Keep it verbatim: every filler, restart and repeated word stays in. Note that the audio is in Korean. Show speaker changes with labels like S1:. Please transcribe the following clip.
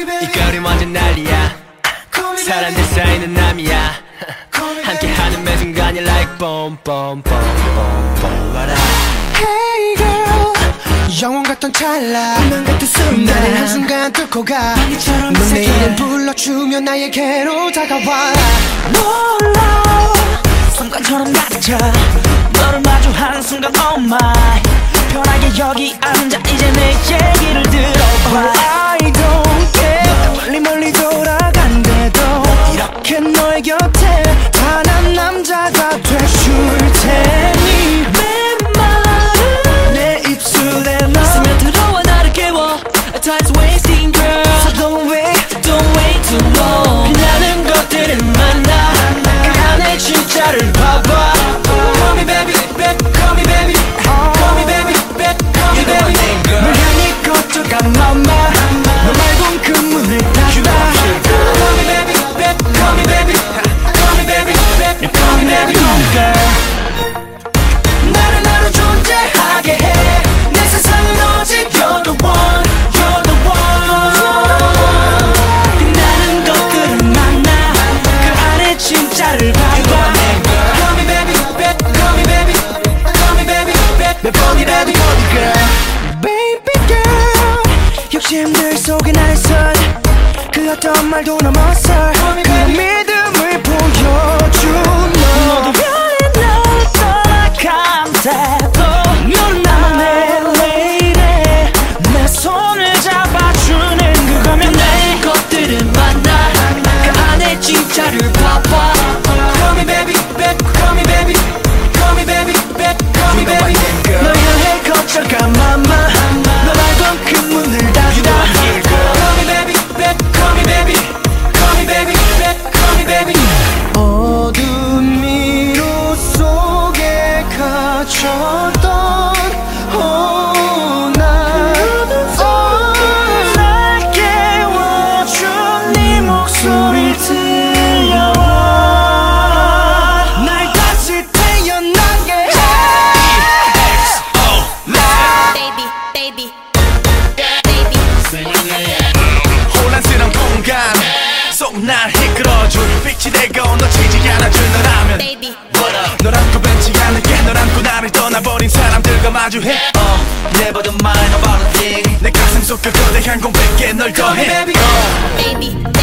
S1: 이 거리 완전 난리야. 사람들 사이는 남이야. 함께하는 매 순간이 like boom boom boom boom boom. What up?
S2: Hey girl, 영원 같던 찰나 운명 같은 순간 나를 한순간 뚫고 가 넌 내 이름 불러주면 나에게로 다가와.
S3: 놀라 순간처럼 가득차 너를 마주하는 순간 oh my 편하게 여기 앉아 이제 내 얘기를 들어봐.
S2: I don't care 멀리 멀리 돌아간대도 이렇게 너의 곁에 단 한 남자가 돼줄 테니
S3: 내 말은
S2: 내 입술에 너
S3: 있으면 들어와 나를 깨워 Time's wasting girl
S2: So don't wait
S3: Don't wait too long
S1: 빛나는 것들을 만나 그 안에 진짜를 봐봐. Call me baby, baby, call me baby, call me baby, baby, call me baby.
S2: 널 향해 거쳐가 mama 너 말곤 그 문을 닫아.
S1: Call me baby, baby, call me baby, call me baby, baby, call me baby.
S2: girl
S1: 나를 나로 존재하게 해. 내 세상은 오직 you're the one, you're the one.
S3: 빛나는 것들을 만나 그 안에 진짜를 봐봐.
S1: Call me baby, baby, call me baby, call me baby, baby, call me baby, girl.
S2: Baby girl 욕심들 속에 나를 선 그 어떤 말도 넘어서 그 믿음을 보여준 너
S3: 모두 별이 널 떠나간대도 너는 나만 내 lady 내 손을 잡아주는 그거면 내
S1: 것들을 만나 그 안에 진짜를 봐봐. Call me baby, baby, call me baby, call me baby, baby, call me baby.
S2: 널 향해 거쳐가 mama 너 말곤 그 문을 닫아.
S1: Call me baby, baby, call me baby, call me baby, baby, call me baby.
S2: 어둠 미로 속에 갇혔던 oh, 나
S3: 날 깨워준 네 목소리 들려와
S2: 날 다시 태어나게 해.
S4: baby, baby, baby.
S1: 혼란스러운 공간 속 날 이끌어줄 빛이 되고 놓치지 않아줄 너라면
S4: baby.
S1: 널 안고 벤치 않을게. 널 안고 나를 떠나버린 사람들과 마주해. uh, Never the mind about a thing. 내 가슴 속 그 거대한 공백에 널 더해.
S4: baby.